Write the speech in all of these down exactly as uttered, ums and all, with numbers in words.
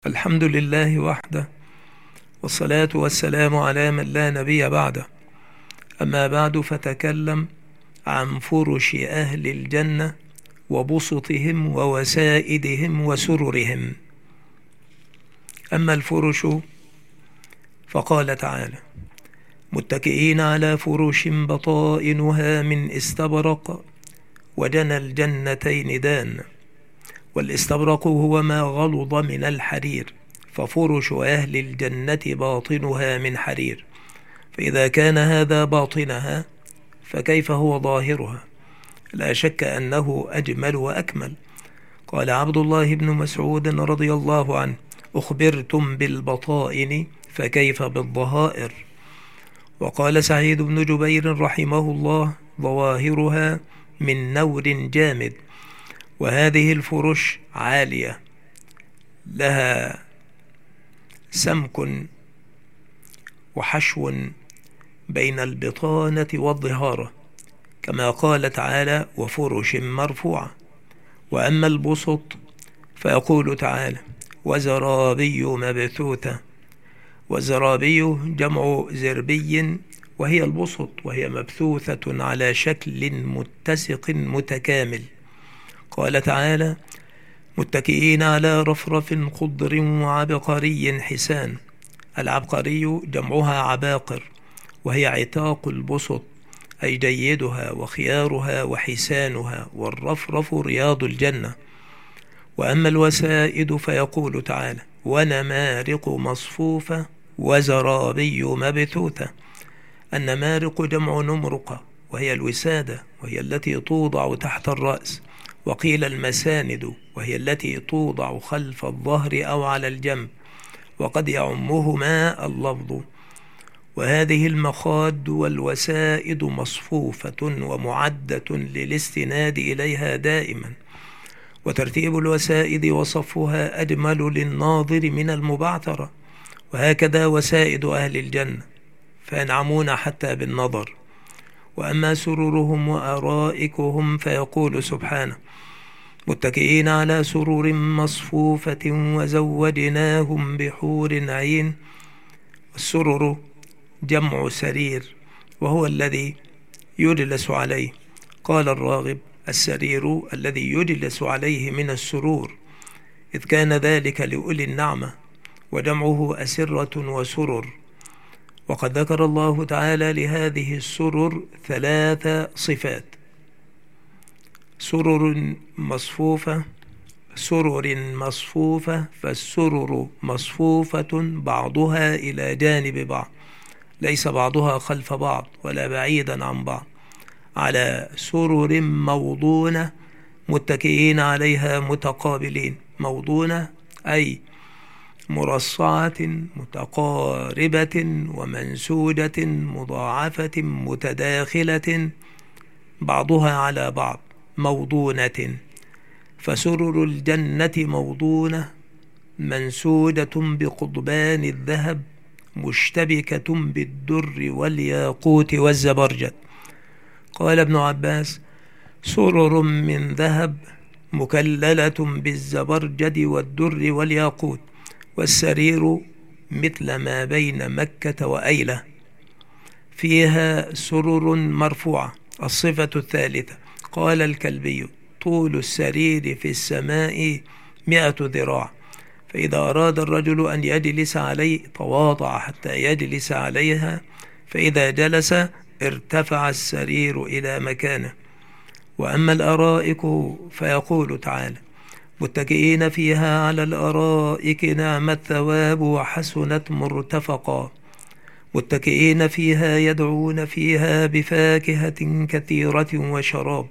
الحمد لله وحده، والصلاة والسلام على من لا نبي بعده. أما بعد، فتكلم عن فرش أهل الجنة وبسطهم ووسائدهم وسررهم. أما الفرش فقال تعالى: متكئين على فرش بطائنها من استبرق وجنى الجنتين دان. والاستبرق هو ما غلظ من الحرير، ففرش أهل الجنة باطنها من حرير، فإذا كان هذا باطنها فكيف هو ظاهرها؟ لا شك أنه أجمل وأكمل. قال عبد الله بن مسعود رضي الله عنه: أخبرتم بالبطائن فكيف بالظهائر؟ وقال سعيد بن جبير رحمه الله: ظواهرها من نور جامد. وهذه الفرش عالية، لها سمك وحشو بين البطانة والظهارة، كما قال تعالى: وفرش مرفوعة. وأما البسط فيقول تعالى: وزرابي مبثوثة. والزرابي جمع زربي، وهي البسط، وهي مبثوثة على شكل متسق متكامل. قال تعالى: متكئين على رفرف خضر وعبقري حسان. العبقري جمعها عباقر، وهي عتاق البسط، أي جيدها وخيارها وحسانها، والرفرف رياض الجنة. وأما الوسائد فيقول تعالى: ونمارق مصفوفة وزرابي مبثوثة. النمارق جمع نمرقة، وهي الوسادة، وهي التي توضع تحت الرأس. وقيل المساند، وهي التي توضع خلف الظهر أو على الجنب، وقد يعمهما اللفظ. وهذه المخاد والوسائد مصفوفة ومعدة للاستناد إليها دائما. وترتيب الوسائد وصفها أجمل للناظر من المبعثرة. وهكذا وسائد أهل الجنة، فينعمون حتى بالنظر. وأما سرورهم وأرائكهم فيقول سبحانه: متكئين على سرور مصفوفة وزوجناهم بحور عين. السرر جمع سرير، وهو الذي يجلس عليه. قال الراغب: السرير الذي يجلس عليه من السرور، إذ كان ذلك لأولي النعمة. وجمعه أسرة وسرر. وقد ذكر الله تعالى لهذه السرر ثلاث صفات: سرر مصفوفة سرر مصفوفة فالسرر مصفوفة بعضها إلى جانب بعض، ليس بعضها خلف بعض ولا بعيدا عن بعض، على سرر موضونة متكئين عليها متقابلين. موضونة أي مرصعة متقاربة ومنسوجة مضاعفة متداخلة بعضها على بعض، موضونة. فسرر الجنة موضونة منسوجة بقضبان الذهب مشتبكة بالدر والياقوت والزبرجد. قال ابن عباس: سرر من ذهب مكللة بالزبرجد والدر والياقوت، والسرير مثل ما بين مكة وأيلة. فيها سرر مرفوعة. الصفة الثالثة: قال الكلبي: طول السرير في السماء مئة ذراع، فإذا أراد الرجل أن يجلس عليه تواضع حتى يجلس عليها، فإذا جلس ارتفع السرير إلى مكانه. وأما الأرائك فيقول تعالى: متكئين فيها على الأرائك نعم الثواب وحسنت مرتفقا. متكئين فيها يدعون فيها بفاكهة كثيرة وشراب.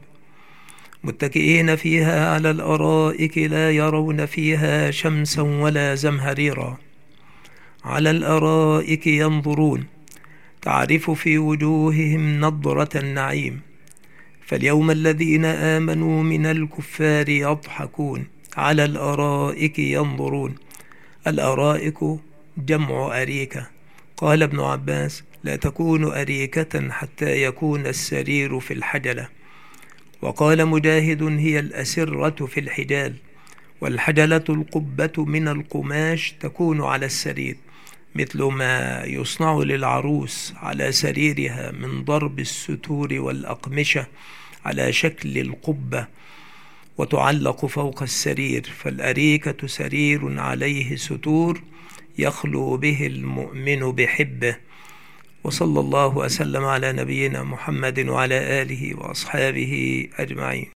متكئين فيها على الأرائك لا يرون فيها شمسا ولا زمهريرا. على الأرائك ينظرون، تعرف في وجوههم نضرة النعيم. فاليوم الذين آمنوا من الكفار يضحكون على الأرائك ينظرون. الأرائك جمع أريكة. قال ابن عباس: لا تكون أريكة حتى يكون السرير في الحجلة. وقال مجاهد: هي الأسرة في الحجال. والحجلة القبة من القماش تكون على السرير، مثل ما يصنع للعروس على سريرها من ضرب الستور والأقمشة على شكل القبة، وتعلق فوق السرير. فالأريكة سرير عليه ستور يخلو به المؤمن بحبه. وصلى الله وسلم على نبينا محمد وعلى آله وأصحابه أجمعين.